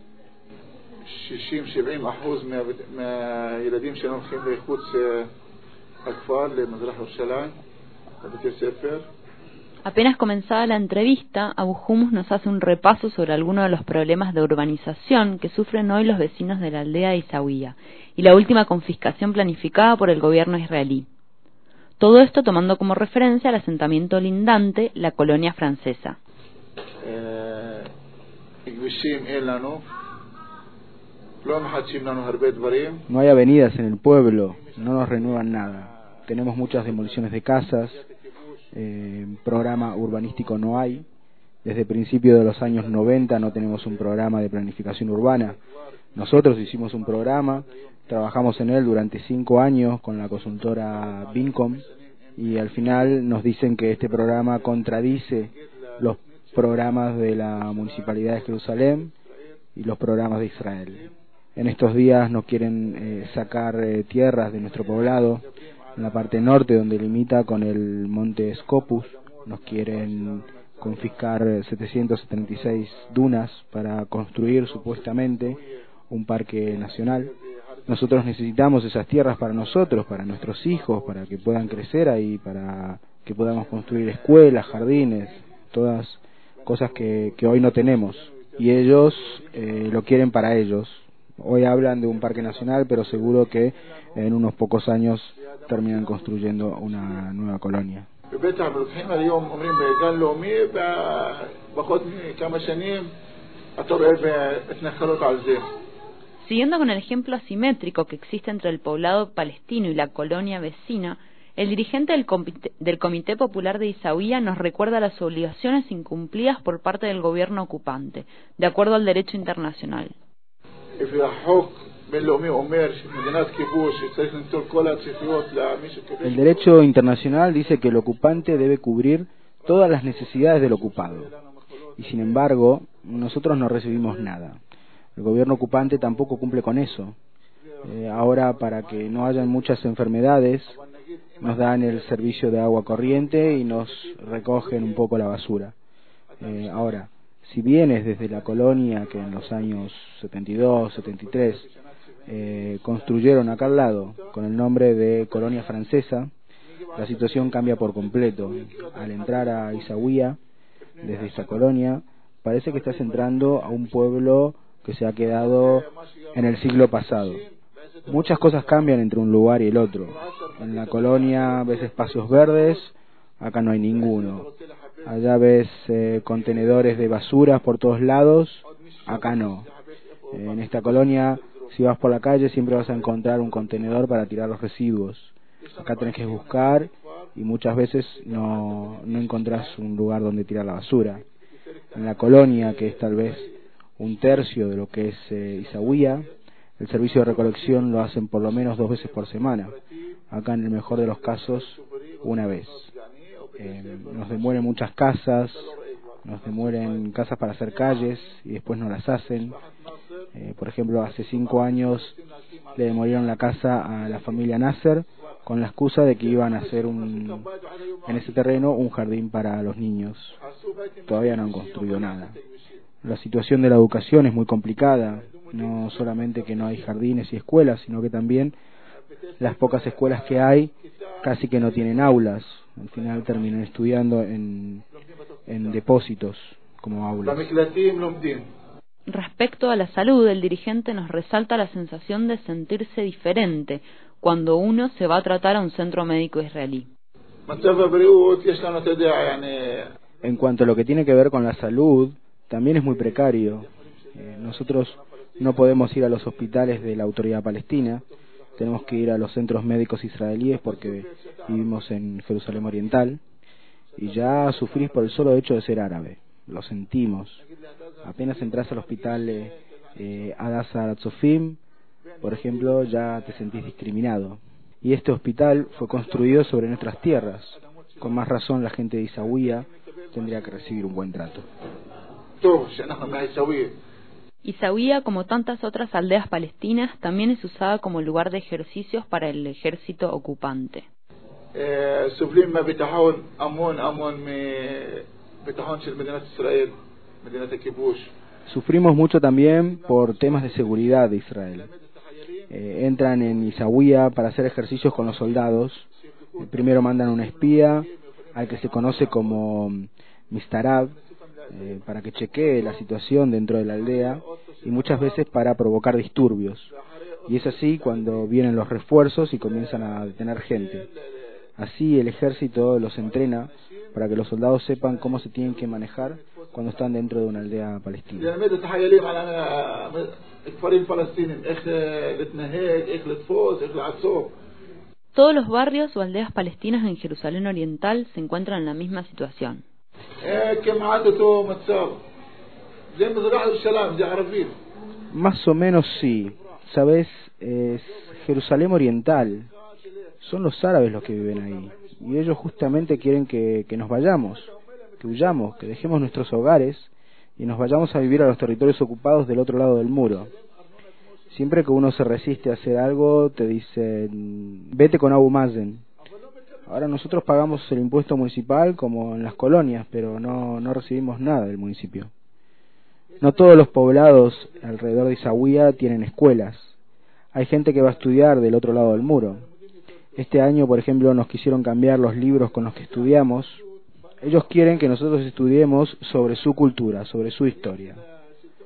Apenas comenzada la entrevista, Abu Humus nos hace un repaso sobre algunos de los problemas de urbanización que sufren hoy los vecinos de la aldea de Isawiya y la última confiscación planificada por el gobierno israelí. Todo esto tomando como referencia al asentamiento lindante, la colonia francesa. No hay avenidas en el pueblo, no nos renuevan nada. Tenemos muchas demoliciones de casas, programa urbanístico no hay. Desde principios de los años 90 no tenemos un programa de planificación urbana. Nosotros hicimos un programa, trabajamos en él durante 5 años con la consultora Vincom y al final nos dicen que este programa contradice los programas de la Municipalidad de Jerusalén y los programas de Israel. En estos días nos quieren sacar tierras de nuestro poblado, en la parte norte donde limita con el monte Scopus, nos quieren confiscar 776 dunas para construir supuestamente un parque nacional. Nosotros necesitamos esas tierras para nosotros, para nuestros hijos, para que puedan crecer ahí, para que podamos construir escuelas, jardines, todas cosas que hoy no tenemos. y ellos lo quieren para ellos. Hoy hablan de un parque nacional, pero seguro que en unos pocos años terminan construyendo una nueva colonia. Siguiendo con el ejemplo asimétrico que existe entre el poblado palestino y la colonia vecina, el dirigente del Comité Popular de Isaúia nos recuerda las obligaciones incumplidas por parte del gobierno ocupante, de acuerdo al derecho internacional. El derecho internacional dice que el ocupante debe cubrir todas las necesidades del ocupado. Y sin embargo, nosotros no recibimos nada. El gobierno ocupante tampoco cumple con eso. Ahora, para que no hayan muchas enfermedades, nos dan el servicio de agua corriente y nos recogen un poco la basura. Ahora, si vienes desde la colonia que en los años 72, 73 construyeron acá al lado con el nombre de colonia francesa, la situación cambia por completo. Al entrar a Isaúia, desde esta colonia, parece que estás entrando a un pueblo que se ha quedado en el siglo pasado. Muchas cosas cambian entre un lugar y el otro. En la colonia ves espacios verdes, acá no hay ninguno. Allá ves contenedores de basuras por todos lados, acá no. En esta colonia, si vas por la calle, siempre vas a encontrar un contenedor para tirar los residuos. Acá tenés que buscar y muchas veces no encontrás un lugar donde tirar la basura. En la colonia, que es tal vez un tercio de lo que es Isaúia, el servicio de recolección lo hacen por lo menos 2 veces por semana. Acá, en el mejor de los casos, una vez. Nos demuelen muchas casas, nos demuelen casas para hacer calles y después no las hacen. Por ejemplo, hace 5 años le demolieron la casa a la familia Nasser con la excusa de que iban a hacer en ese terreno un jardín para los niños. Todavía no han construido nada. La situación de la educación es muy complicada, no solamente que no hay jardines y escuelas, sino que también las pocas escuelas que hay casi que no tienen aulas. Al final terminan estudiando en depósitos como aulas. Respecto a la salud, el dirigente nos resalta la sensación de sentirse diferente cuando uno se va a tratar a un centro médico israelí. En cuanto a lo que tiene que ver con la salud, también es muy precario. Nosotros no podemos ir a los hospitales de la autoridad palestina, tenemos que ir a los centros médicos israelíes porque vivimos en Jerusalén Oriental, y ya sufrís por el solo hecho de ser árabe, lo sentimos. Apenas entras al hospital Hadassah Hatzofim, por ejemplo, ya te sentís discriminado. Y este hospital fue construido sobre nuestras tierras. Con más razón, la gente de Isaúia tendría que recibir un buen trato. Isaúia, como tantas otras aldeas palestinas, también es usada como lugar de ejercicios para el ejército ocupante. Sufrimos mucho también por temas de seguridad de Israel. Entran en Isaúia para hacer ejercicios con los soldados. Primero mandan un espía al que se conoce como Mistarab, para que chequee la situación dentro de la aldea, y muchas veces para provocar disturbios. Y es así cuando vienen los refuerzos y comienzan a detener gente. Así el ejército los entrena para que los soldados sepan cómo se tienen que manejar cuando están dentro de una aldea palestina. Todos los barrios o aldeas palestinas en Jerusalén Oriental se encuentran en la misma situación. Más o menos sí. ¿Sabes? Es Jerusalén Oriental. Son los árabes los que viven ahí. Y ellos justamente quieren que nos vayamos, que huyamos, que dejemos nuestros hogares y nos vayamos a vivir a los territorios ocupados del otro lado del muro. Siempre que uno se resiste a hacer algo, te dicen, vete con Abu Mazen. Ahora nosotros pagamos el impuesto municipal como en las colonias, pero no recibimos nada del municipio. No todos los poblados alrededor de Isaúia tienen escuelas. Hay gente que va a estudiar del otro lado del muro. Este año, por ejemplo, nos quisieron cambiar los libros con los que estudiamos. Ellos quieren que nosotros estudiemos sobre su cultura, sobre su historia.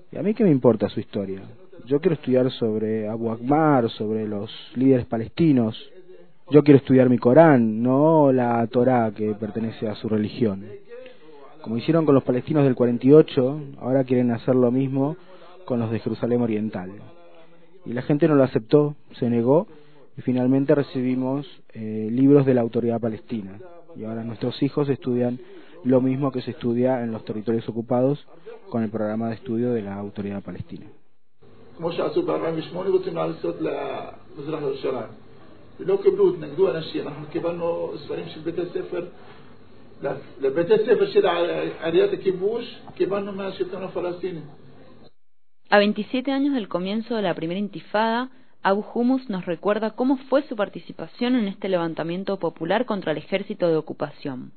¿Y a mí qué me importa su historia? Yo quiero estudiar sobre Abu Akbar, sobre los líderes palestinos. Yo quiero estudiar mi Corán, no la Torá que pertenece a su religión. Como hicieron con los palestinos del 48, ahora quieren hacer lo mismo con los de Jerusalén Oriental. Y la gente no lo aceptó, se negó, y finalmente recibimos libros de la autoridad palestina. Y ahora nuestros hijos estudian lo mismo que se estudia en los territorios ocupados con el programa de estudio de la autoridad palestina. A 27 años del comienzo de la primera intifada, Abu Hummus nos recuerda cómo fue su participación en este levantamiento popular contra el ejército de ocupación.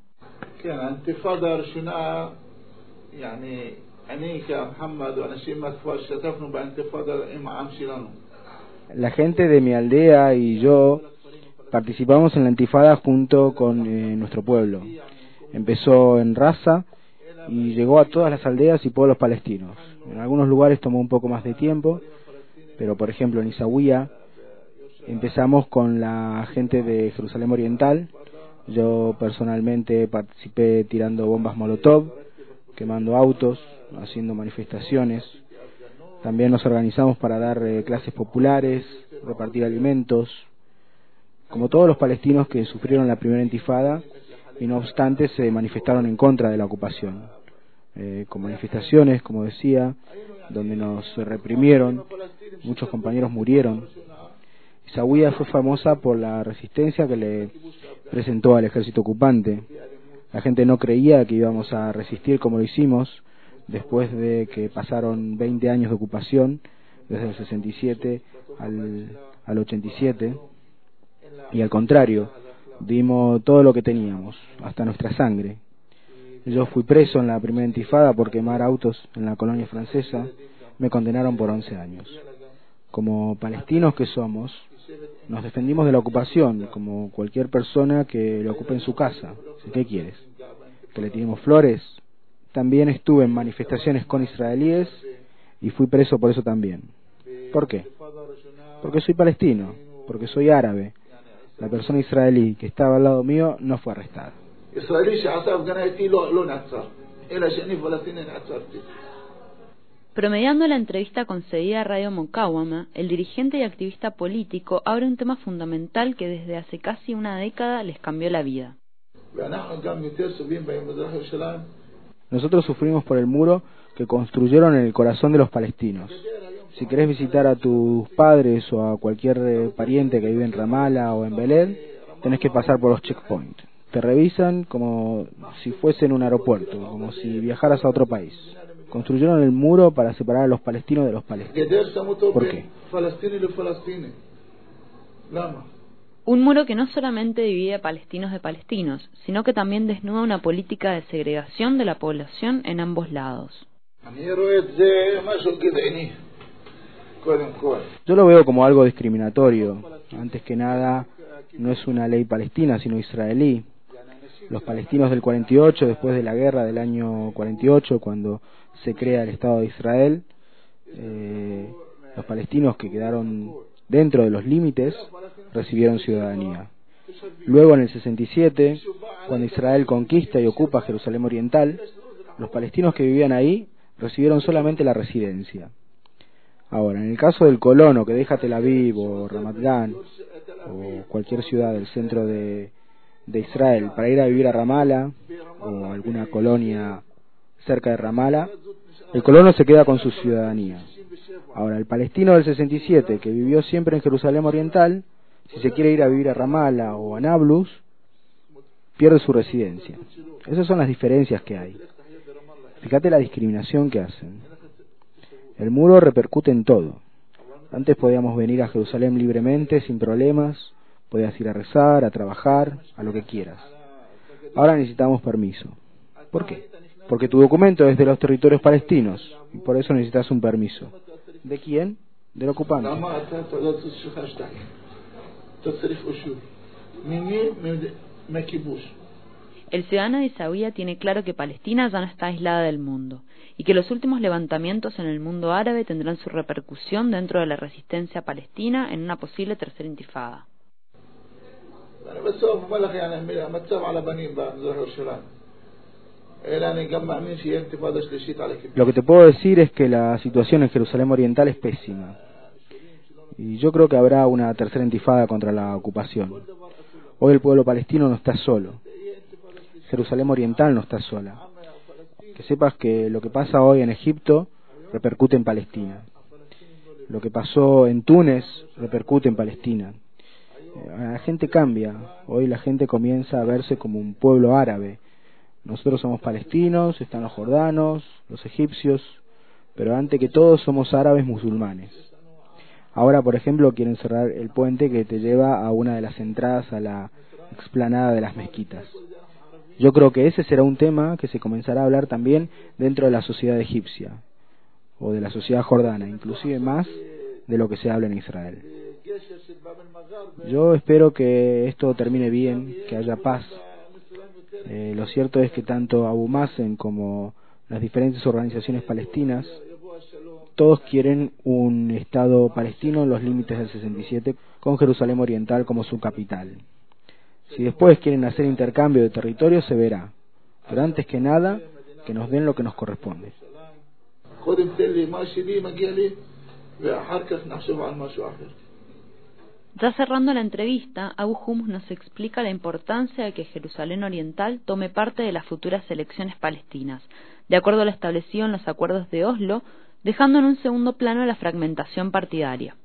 La gente de mi aldea y yo participamos en la intifada junto con nuestro pueblo. Empezó en Raza y llegó a todas las aldeas y pueblos palestinos. En algunos lugares tomó un poco más de tiempo, pero por ejemplo en Isawiya empezamos con la gente de Jerusalén Oriental. Yo personalmente participé tirando bombas Molotov, quemando autos, haciendo manifestaciones. También nos organizamos para dar clases populares, repartir alimentos, como todos los palestinos que sufrieron la primera intifada y no obstante se manifestaron en contra de la ocupación. Con manifestaciones, como decía, donde nos reprimieron, muchos compañeros murieron. Isawiya fue famosa por la resistencia que le presentó al ejército ocupante. La gente no creía que íbamos a resistir como lo hicimos, después de que pasaron 20 años de ocupación, desde el 67 al 87, y al contrario, dimos todo lo que teníamos, hasta nuestra sangre. Yo fui preso en la primera intifada por quemar autos en la colonia francesa, me condenaron por 11 años. Como palestinos que somos, nos defendimos de la ocupación, como cualquier persona que lo ocupe en su casa. ¿Qué quieres? ¿Que le tiremos flores? También estuve en manifestaciones con israelíes y fui preso por eso también. ¿Por qué? Porque soy palestino, porque soy árabe. La persona israelí que estaba al lado mío no fue arrestada. Promediando la entrevista concedida a Radio Mocawama, el dirigente y activista político abre un tema fundamental que desde hace casi una década les cambió la vida. Nosotros sufrimos por el muro que construyeron en el corazón de los palestinos. Si querés visitar a tus padres o a cualquier pariente que vive en Ramallah o en Belén, tenés que pasar por los checkpoints. Te revisan como si fuese en un aeropuerto, como si viajaras a otro país. Construyeron el muro para separar a los palestinos de los palestinos. ¿Por qué? Un muro que no solamente divide a palestinos de palestinos, sino que también desnuda una política de segregación de la población en ambos lados. Yo lo veo como algo discriminatorio. Antes que nada, no es una ley palestina, sino israelí. Los palestinos del 48, después de la guerra del año 48, cuando se crea el Estado de Israel, los palestinos que quedaron dentro de los límites recibieron ciudadanía. Luego en el 67, cuando Israel conquista y ocupa Jerusalén Oriental, los palestinos que vivían ahí recibieron solamente la residencia. Ahora, en el caso del colono que deja Tel Aviv o Ramat Gan o cualquier ciudad del centro de Israel para ir a vivir a Ramallah o alguna colonia cerca de Ramallah, el colono se queda con su ciudadanía. Ahora, el palestino del 67 que vivió siempre en Jerusalén Oriental, si se quiere ir a vivir a Ramallah o a Nablus, pierde su residencia. Esas son las diferencias que hay. Fíjate la discriminación que hacen. El muro repercute en todo. Antes podíamos venir a Jerusalén libremente, sin problemas, podías ir a rezar, a trabajar, a lo que quieras. Ahora necesitamos permiso. ¿Por qué? Porque tu documento es de los territorios palestinos, y por eso necesitas un permiso. ¿De quién? Del ocupante. El ciudadano de Isaúia tiene claro que Palestina ya no está aislada del mundo y que los últimos levantamientos en el mundo árabe tendrán su repercusión dentro de la resistencia palestina en una posible tercera intifada. Lo que te puedo decir es que la situación en Jerusalén Oriental es pésima. Y yo creo que habrá una tercera intifada contra la ocupación. Hoy el pueblo palestino no está solo. Jerusalén Oriental no está sola. Que sepas que lo que pasa hoy en Egipto repercute en Palestina. Lo que pasó en Túnez repercute en Palestina. La gente cambia. Hoy la gente comienza a verse como un pueblo árabe. Nosotros somos palestinos, están los jordanos, los egipcios, pero antes que todo somos árabes musulmanes. Ahora, por ejemplo, quieren cerrar el puente que te lleva a una de las entradas a la explanada de las mezquitas. Yo creo que ese será un tema que se comenzará a hablar también dentro de la sociedad egipcia o de la sociedad jordana, inclusive más de lo que se habla en Israel. Yo espero que esto termine bien, que haya paz. Lo cierto es que tanto Abu Mazen como las diferentes organizaciones palestinas, todos quieren un Estado palestino en los límites del 67, con Jerusalén Oriental como su capital. Si después quieren hacer intercambio de territorio, se verá. Pero antes que nada, que nos den lo que nos corresponde. Ya cerrando la entrevista, Abu Hummus nos explica la importancia de que Jerusalén Oriental tome parte de las futuras elecciones palestinas, de acuerdo a lo establecido en los acuerdos de Oslo, dejando en un segundo plano la fragmentación partidaria.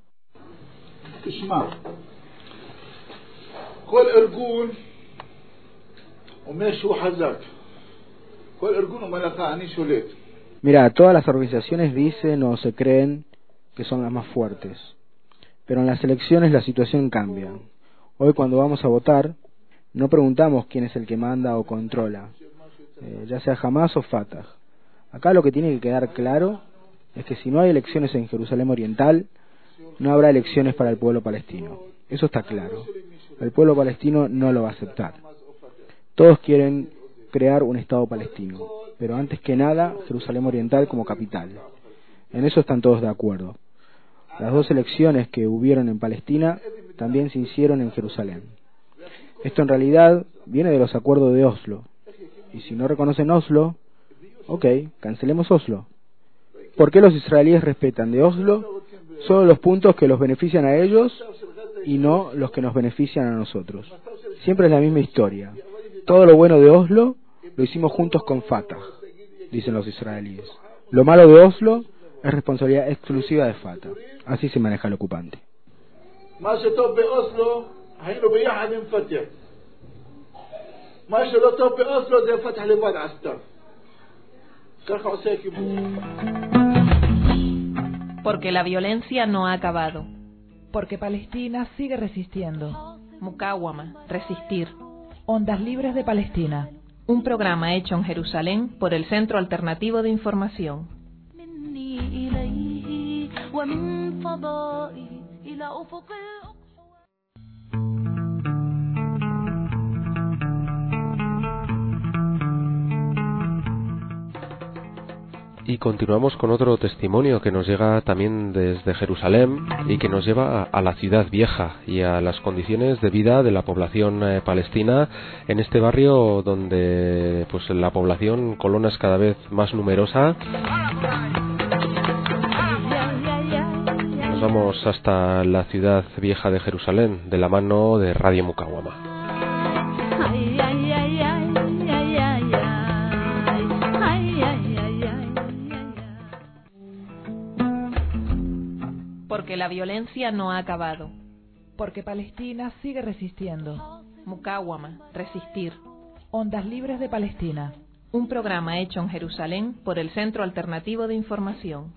Mira, todas las organizaciones dicen o se creen que son las más fuertes, pero en las elecciones la situación cambia. Hoy cuando vamos a votar, no preguntamos quién es el que manda o controla, ya sea Hamas o Fatah. Acá lo que tiene que quedar claro es que si no hay elecciones en Jerusalén Oriental, no habrá elecciones para el pueblo palestino. Eso está claro. El pueblo palestino no lo va a aceptar. Todos quieren crear un Estado palestino, pero antes que nada, Jerusalén Oriental como capital. En eso están todos de acuerdo. Las dos elecciones que hubieron en Palestina también se hicieron en Jerusalén. Esto en realidad viene de los acuerdos de Oslo. Y si no reconocen Oslo, ok, cancelemos Oslo. ¿Por qué los israelíes respetan de Oslo solo los puntos que los benefician a ellos y no los que nos benefician a nosotros? Siempre es la misma historia. Todo lo bueno de Oslo lo hicimos juntos con Fatah, dicen los israelíes. Lo malo de Oslo es responsabilidad exclusiva de Fatah. Así se maneja el ocupante. Porque la violencia no ha acabado. Porque Palestina sigue resistiendo. Mukawama, resistir. Ondas Libres de Palestina. Un programa hecho en Jerusalén por el Centro Alternativo de Información. Y continuamos con otro testimonio que nos llega también desde Jerusalén y que nos lleva a la ciudad vieja y a las condiciones de vida de la población palestina en este barrio donde pues la población colona es cada vez más numerosa. Nos vamos hasta la ciudad vieja de Jerusalén de la mano de Radio Mukawama. Porque la violencia no ha acabado. Porque Palestina sigue resistiendo. Mukawama, resistir. Ondas Libres de Palestina. Un programa hecho en Jerusalén por el Centro Alternativo de Información.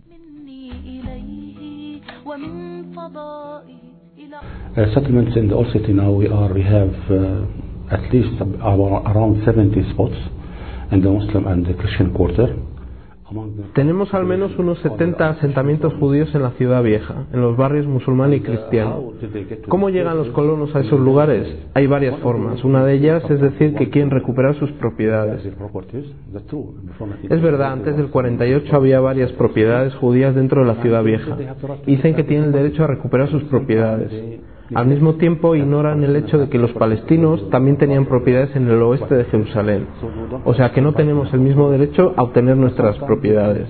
Settlements in the old city now we have at least around 70 spots in the Muslim and the Christian quarter. Tenemos al menos unos 70 asentamientos judíos en la ciudad vieja, en los barrios musulmán y cristiano. ¿Cómo llegan los colonos a esos lugares? Hay varias formas. Una de ellas es decir que quieren recuperar sus propiedades. Es verdad, antes del 48 había varias propiedades judías dentro de la ciudad vieja. Dicen que tienen el derecho a recuperar sus propiedades. Al mismo tiempo ignoran el hecho de que los palestinos también tenían propiedades en el oeste de Jerusalén, o sea que no tenemos el mismo derecho a obtener nuestras propiedades.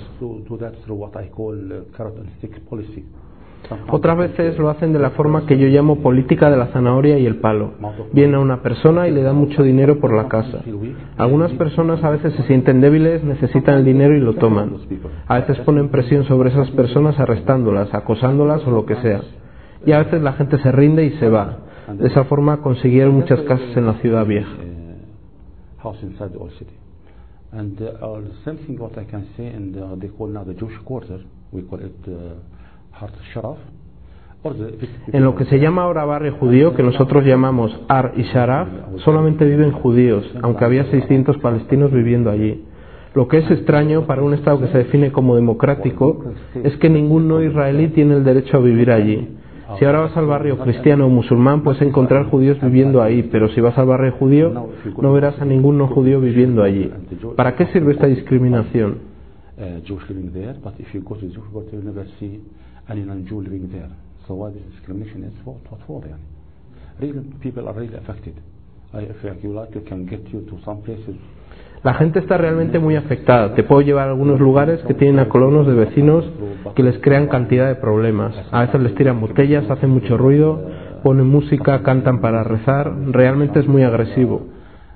Otras veces lo hacen de la forma que yo llamo política de la zanahoria y el palo. Viene a una persona y le dan mucho dinero por la casa. Algunas personas a veces se sienten débiles, necesitan el dinero y lo toman. A veces ponen presión sobre esas personas arrestándolas, acosándolas o lo que sea. Y a veces la gente se rinde y se va. De esa forma consiguieron muchas casas en la ciudad vieja. En lo que se llama ahora barrio judío, que nosotros llamamos Ar y Sharaf, solamente viven judíos, aunque había 600 palestinos viviendo allí. Lo que es extraño para un Estado que se define como democrático es que ningún no israelí tiene el derecho a vivir allí. Si ahora vas al barrio cristiano o musulmán puedes encontrar judíos viviendo ahí, pero si vas al barrio judío no verás a ningún no judío viviendo allí. ¿Para qué sirve esta discriminación? La gente está realmente muy afectada. Te puedo llevar a algunos lugares que tienen a colonos de vecinos que les crean cantidad de problemas. A veces les tiran botellas, hacen mucho ruido, ponen música, cantan para rezar. Realmente es muy agresivo.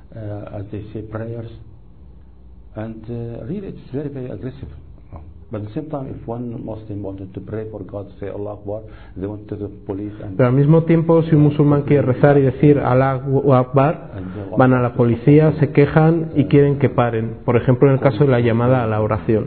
Pero al mismo tiempo, si un musulmán quiere rezar y decir Allahu Akbar, van a la policía, se quejan y quieren que paren. Por ejemplo, en el caso de la llamada a la oración.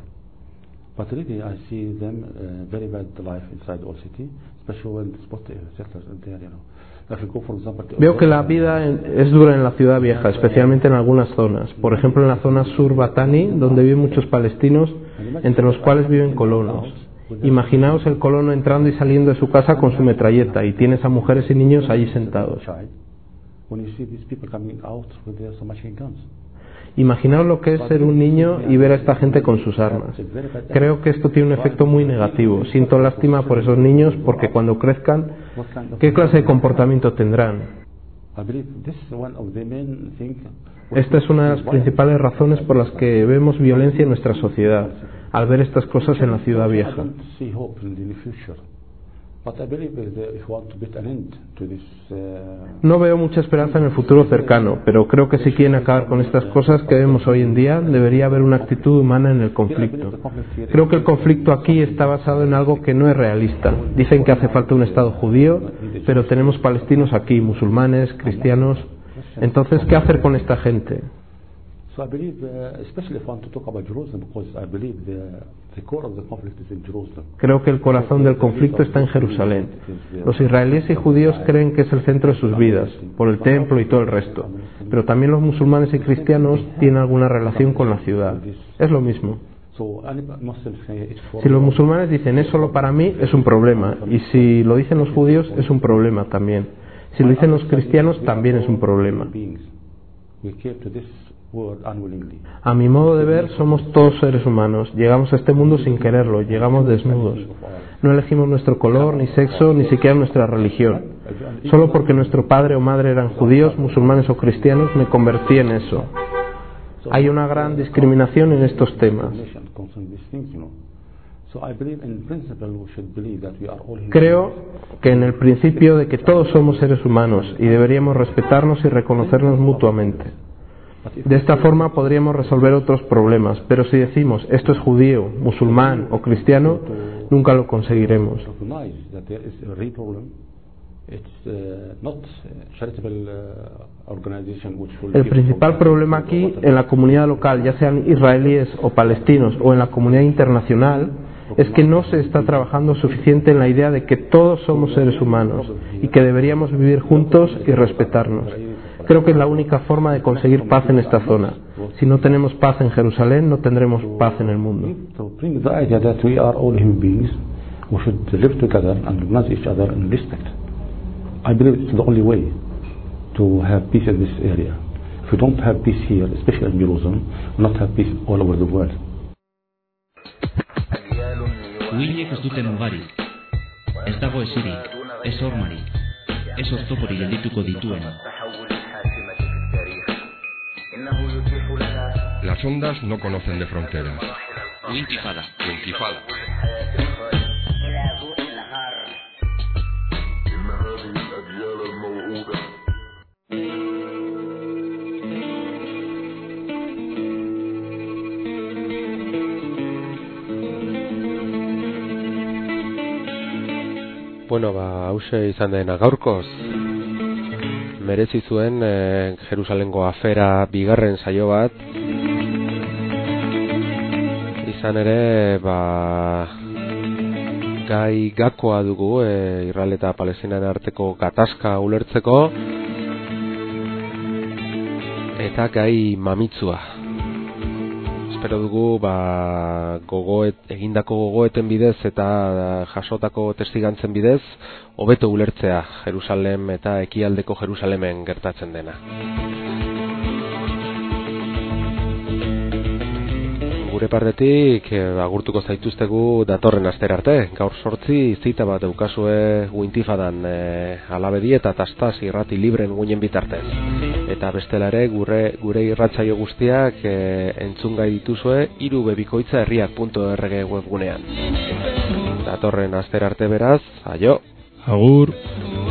Veo que la vida es dura en la ciudad vieja, especialmente en algunas zonas. Por ejemplo, en la zona sur Batani, donde viven muchos palestinos, entre los cuales viven colonos. Imaginaos el colono entrando y saliendo de su casa con su metralleta y tienes a mujeres y niños allí sentados. Imaginaos lo que es ser un niño y ver a esta gente con sus armas. Creo que esto tiene un efecto muy negativo. Siento lástima por esos niños porque cuando crezcan, ¿qué clase de comportamiento tendrán? Esta es una de las principales razones por las que vemos violencia en nuestra sociedad, al ver estas cosas en la ciudad vieja. No veo mucha esperanza en el futuro cercano, pero creo que si quieren acabar con estas cosas que vemos hoy en día, debería haber una actitud humana en el conflicto. Creo que el conflicto aquí está basado en algo que no es realista. Dicen que hace falta un Estado judío, pero tenemos palestinos aquí, musulmanes, cristianos. Entonces, ¿qué hacer con esta gente? Creo que el corazón del conflicto está en Jerusalén. Los israelíes y judíos creen que es el centro de sus vidas, por el templo y todo el resto. Pero también los musulmanes y cristianos tienen alguna relación con la ciudad. Es lo mismo. Si los musulmanes dicen es solo para mí, es un problema. Y si lo dicen los judíos, es un problema también. Si lo dicen los cristianos, también es un problema. A mi modo de ver, somos todos seres humanos. Llegamos a este mundo sin quererlo, llegamos desnudos. No elegimos nuestro color, ni sexo, ni siquiera nuestra religión. Solo porque nuestro padre o madre eran judíos, musulmanes o cristianos, me convertí en eso. Hay una gran discriminación en estos temas. Creo que en el principio de que todos somos seres humanos y deberíamos respetarnos y reconocernos mutuamente. De esta forma podríamos resolver otros problemas, pero si decimos esto es judío, musulmán o cristiano, nunca lo conseguiremos. El principal problema aquí, en la comunidad local, ya sean israelíes o palestinos o en la comunidad internacional, es que no se está trabajando suficiente en la idea de que todos somos seres humanos y que deberíamos vivir juntos y respetarnos. Creo que es la única forma de conseguir paz en esta zona. Si no tenemos paz en Jerusalén, no tendremos paz en el mundo. So bring the idea that we are all human beings, we should live together and recognize each other in respect. I believe it's the only way to have peace in this area. If we don't have peace here, especially in Jerusalem, we'll not have peace all over the world. Uhinek ez duten mugarik, ez dago esirik, ez hormarik, ez oztoporik geldituko dituena. Las ondas no conocen de fronteras. Uintifada. Uintifada. Bueno, hause izan dena gaurkoz. Merezi zuen Jerusalengo afera bigarren saio bat. Izan ere, gai gakoa dugu Israel eta Palestinaren arteko gatazka ulertzeko, eta gai mamitsua. Espero dugu egindako gogoeten bidez eta jasotako testigantzen bidez hobeto ulertzea Jerusalem eta ekialdeko Jerusalemen gertatzen dena. Gure partetik agurtuko zaituztegu datorren astera arte. Gaur 8 zita bat daukazue Uintifadan Alabedi eta Tastaz irrati libren guinen bitartez. Eta bestela ere gure irratsaio guztiak entzungai dituzue irubebikoitzaherriak.org webgunean. Datorren astera arte beraz, aio. Agur.